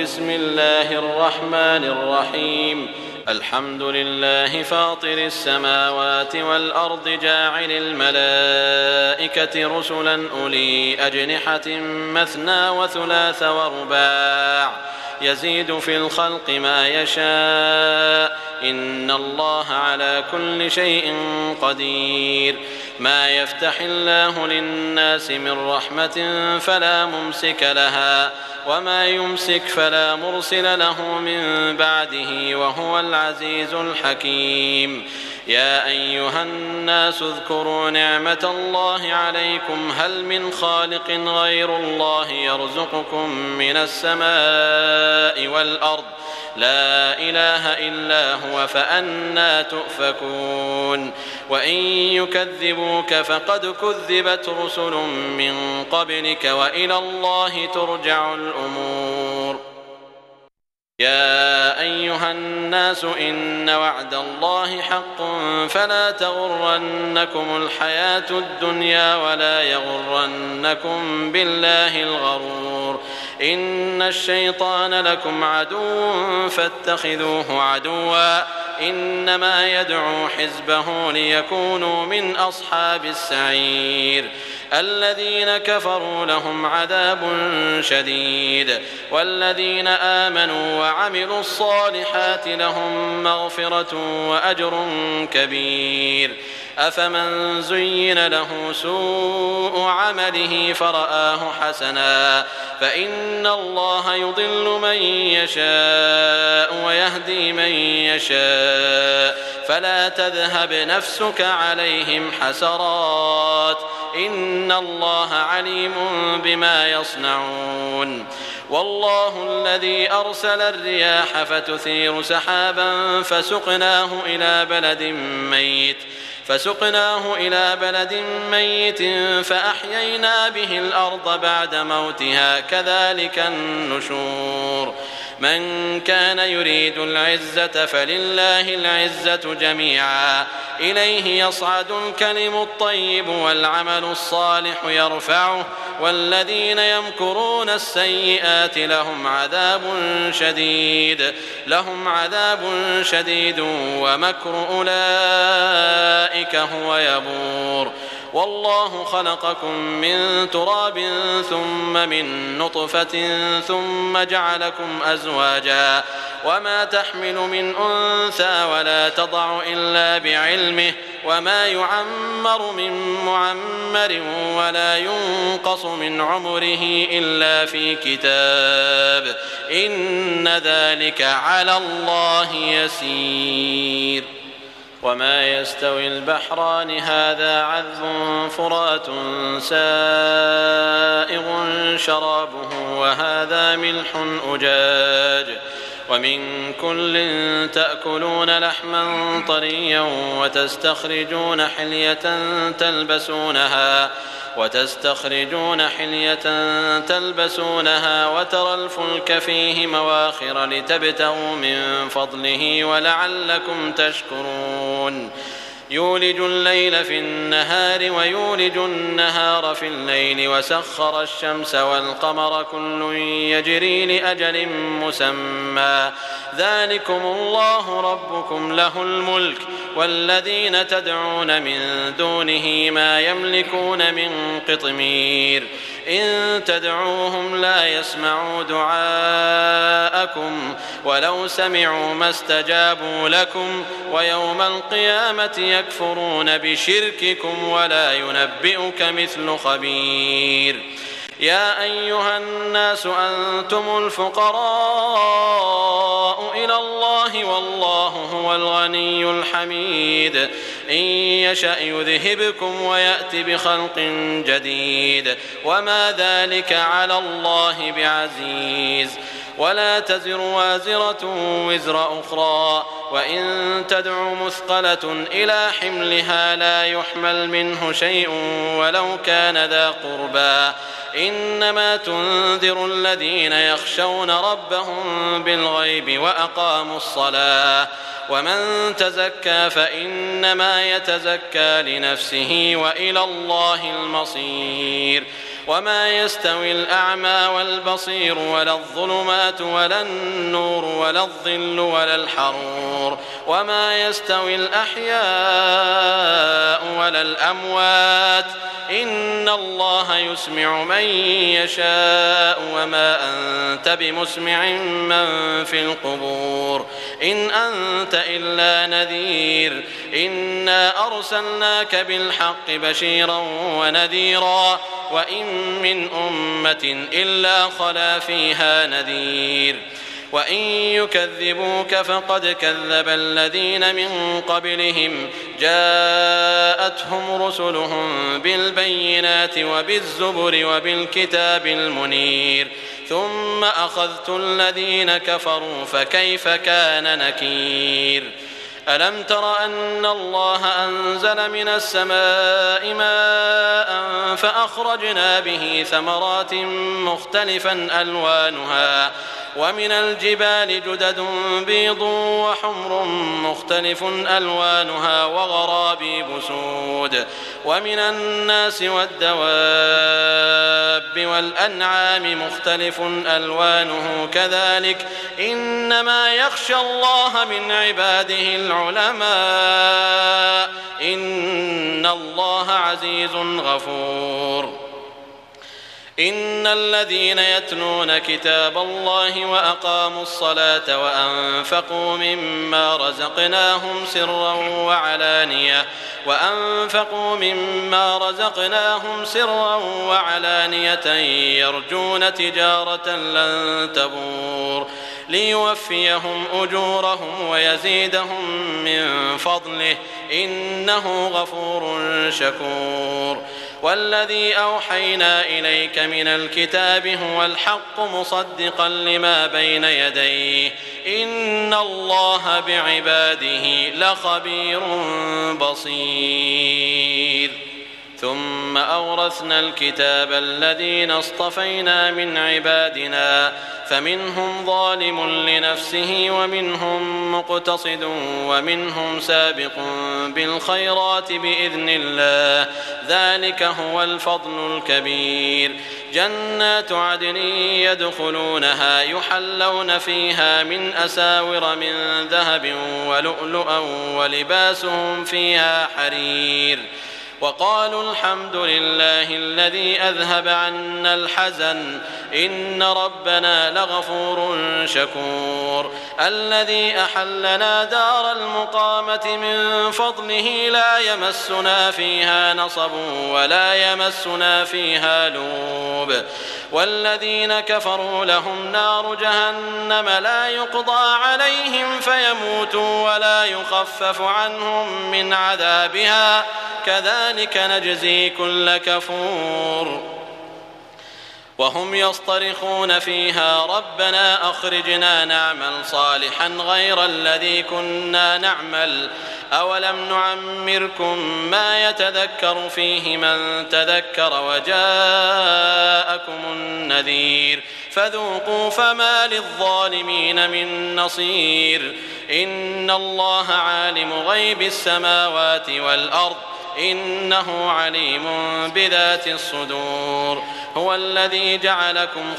بسم الله الرحمن الرحيم. الحمد لله فاطر السماوات والأرض جاعل الملائكة رسلا أولي أجنحة مثنى وثلاث ورباع يزيد في الخلق ما يشاء إن الله على كل شيء قدير. ما يفتح الله للناس من رحمة فلا ممسك لها وما يمسك فلا مرسل له من بعده وهو العزيز الحكيم. يا أيها الناس اذكروا نعمة الله عليكم هل من خالق غير الله يرزقكم من السماء والأرض لا إله إلا هو فأنى تؤفكون. وإن يكذبوك فقد كذبت رسل من قبلك وإلى الله ترجع الأمور. يا أيها الناس إن وعد الله حق فلا تغرنكم الحياة الدنيا ولا يغرنكم بالله الغرور. إن الشيطان لكم عدو فاتخذوه عدوا إنما يدعو حزبه ليكونوا من أصحاب السعير. الذين كفروا لهم عذاب شديد والذين آمنوا وعملوا الصالحات لهم مغفرة وأجر كبير. أفمن زين له سوء عمله فرآه حسنا فإن الله يضل من يشاء ويهدي من يشاء فلا تذهب نفسك عليهم حسرات إن الله عليم بما يصنعون. والله الذي أرسل الرياح فتثير سحابا فسقناه إلى بلد ميت فأحيينا به الأرض بعد موتها كذلك النشور. من كان يريد العزة فلله العزة جميعا إليه يصعد الكلم الطيب والعمل الصالح يرفعه والذين يمكرون السيئات لهم عذاب شديد ومكر أولئك هو يبور. والله خلقكم من تراب ثم من نطفة ثم جعلكم أزواجا وما تحمل من أنثى ولا تضع إلا بعلمه وما يعمر من معمر ولا ينقص من عمره إلا في كتاب إن ذلك على الله يسير. وما يستوي البحران هذا عذب فرات سائغ شرابه وهذا ملح أجاج ومن كل تأكلون لحما طريا وتستخرجون حلية تلبسونها وترى الفلك فيه مواخر لتبتغوا من فضله ولعلكم تشكرون. يولج الليل في النهار ويولج النهار في الليل وسخر الشمس والقمر كل يجري لأجل مسمى ذلكم الله ربكم له الملك والذين تدعون من دونه ما يملكون من قطمير. إن تدعوهم لا يسمعوا دعاءكم ولو سمعوا ما استجابوا لكم ويوم القيامة يكفرون بشرككم ولا ينبئك مثل خبير. يا أيها الناس أنتم الفقراء إلى الله والله هو الغني الحميد. إن يشأ يذهبكم ويأتي بخلق جديد وما ذلك على الله بعزيز. ولا تزر وازرة وزر أخرى وإن تدع مثقلة إلى حملها لا يحمل منه شيء ولو كان ذا قربى إنما تنذر الذين يخشون ربهم بالغيب وأقاموا الصلاة ومن تزكى فإنما يتزكى لنفسه وإلى الله المصير. وما يستوي الأعمى والبصير ولا الظلمات ولا النور ولا الظل ولا الحرور وما يستوي الأحياء ولا الأموات إن الله يسمع من يشاء وما أنت بمسمع من في القبور إن أنت إلا نذير إنا أرسلناك بالحق بشيرا ونذيرا وإن من أمة إلا خلا فيها نذير وإن يكذبوك فقد كذب الذين من قبلهم جاءتهم رسلهم بالبينات وبالزبر وبالكتاب المنير ثم أخذت الذين كفروا فكيف كان نكير ألم تر أن الله أنزل من السماء ماء فأخرجنا به ثمرات مختلفا ألوانها ومن الجبال جدد بيض وحمر مختلف ألوانها وغرابيب سود ومن الناس والدواب والأنعام مختلف ألوانه كذلك إنما يخشى الله من عباده العلماء إن الله عزيز غفور إن الذين يتلون كتاب الله وأقاموا الصلاة وأنفقوا مما رزقناهم سرا وعلانية يرجون تجارة لن تبور ليوفيهم أجورهم ويزيدهم من فضله إنه غفور شكور والذي أوحينا إليك من الكتاب هو الحق مصدقا لما بين يديه إن الله بعباده لخبير بصير ثم أورثنا الكتاب الذين اصطفينا من عبادنا فمنهم ظالم لنفسه ومنهم مقتصد ومنهم سابق بالخيرات بإذن الله ذلك هو الفضل الكبير جنات عدن يدخلونها يحلون فيها من أساور من ذهب ولؤلؤا ولباسهم فيها حرير وقالوا الحمد لله الذي أذهب عنا الحزن إن ربنا لغفور شكور الذي أحلنا دار المقامة من فضله لا يمسنا فيها نصب ولا يمسنا فيها لوب والذين كفروا لهم نار جهنم لا يقضى عليهم فيموتوا ولا يخفف عنهم من عذابها كذلك نجزي كل كفور وهم يصطرخون فيها ربنا أخرجنا نعمل صالحا غير الذي كنا نعمل أولم نعمركم ما يتذكر فيه من تذكر وجاءكم النذير فذوقوا فما للظالمين من نصير إن الله عالم غيب السماوات والأرض إنه عليم بذات الصدور هو الذي جعلكم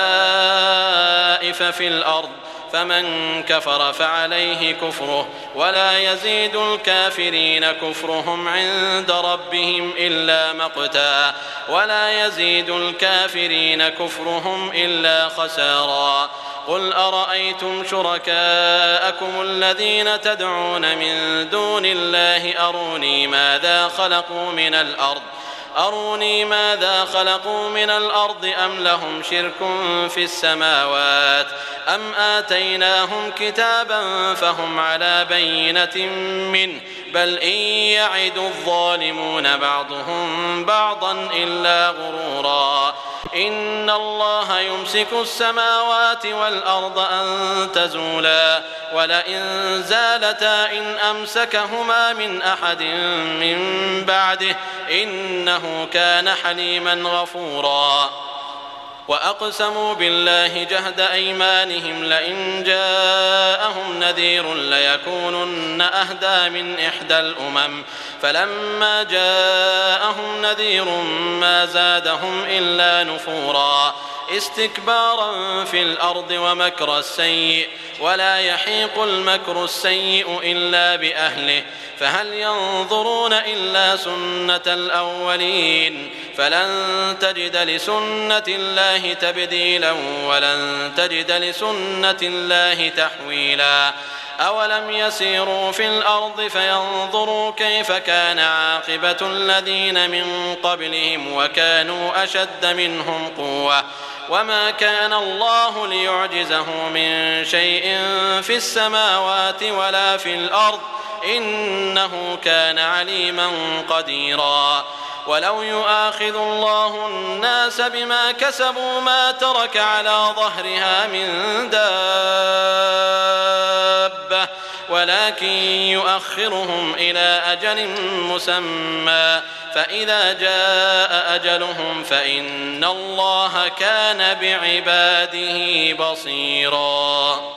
خلائف في الأرض فمن كفر فعليه كفره ولا يزيد الكافرين كفرهم عند ربهم إلا مقتا ولا يزيد الكافرين كفرهم إلا خسارا قل أرأيتم شركاءكم الذين تدعون من دون الله أروني ماذا خلقوا من الأرض أم لهم شرك في السماوات أم آتيناهم كتابا فهم على بينة منه بل إن يعد الظالمون بعضهم بعضا إلا غرورا إن الله يمسك السماوات والأرض أن تزولا ولئن زالتا إن أمسكهما من أحد من بعده إنه كان حليما غفورا وأقسموا بالله جهد أيمانهم لئن جاءهم نذير ليكونن أهدى من إحدى الأمم فلما جاءهم نذير ما زادهم إلا نفورا استكبارا في الأرض ومكر السيء ولا يحيق المكر السيء إلا بأهله فهل ينظرون إلا سنة الأولين فلن تجد لسنة الله تبديلا ولن تجد لسنة الله تحويلا أولم يسيروا في الأرض فينظروا كيف كان عاقبة الذين من قبلهم وكانوا أشد منهم قوة وما كان الله ليعجزه من شيء في السماوات ولا في الأرض إنه كان عليما قديرا ولو يؤاخذ الله الناس بما كسبوا ما ترك على ظهرها من دابة ولكن يؤخرهم إلى أجل مسمى فإذا جاء أجلهم فإن الله كان بعباده بصيرا.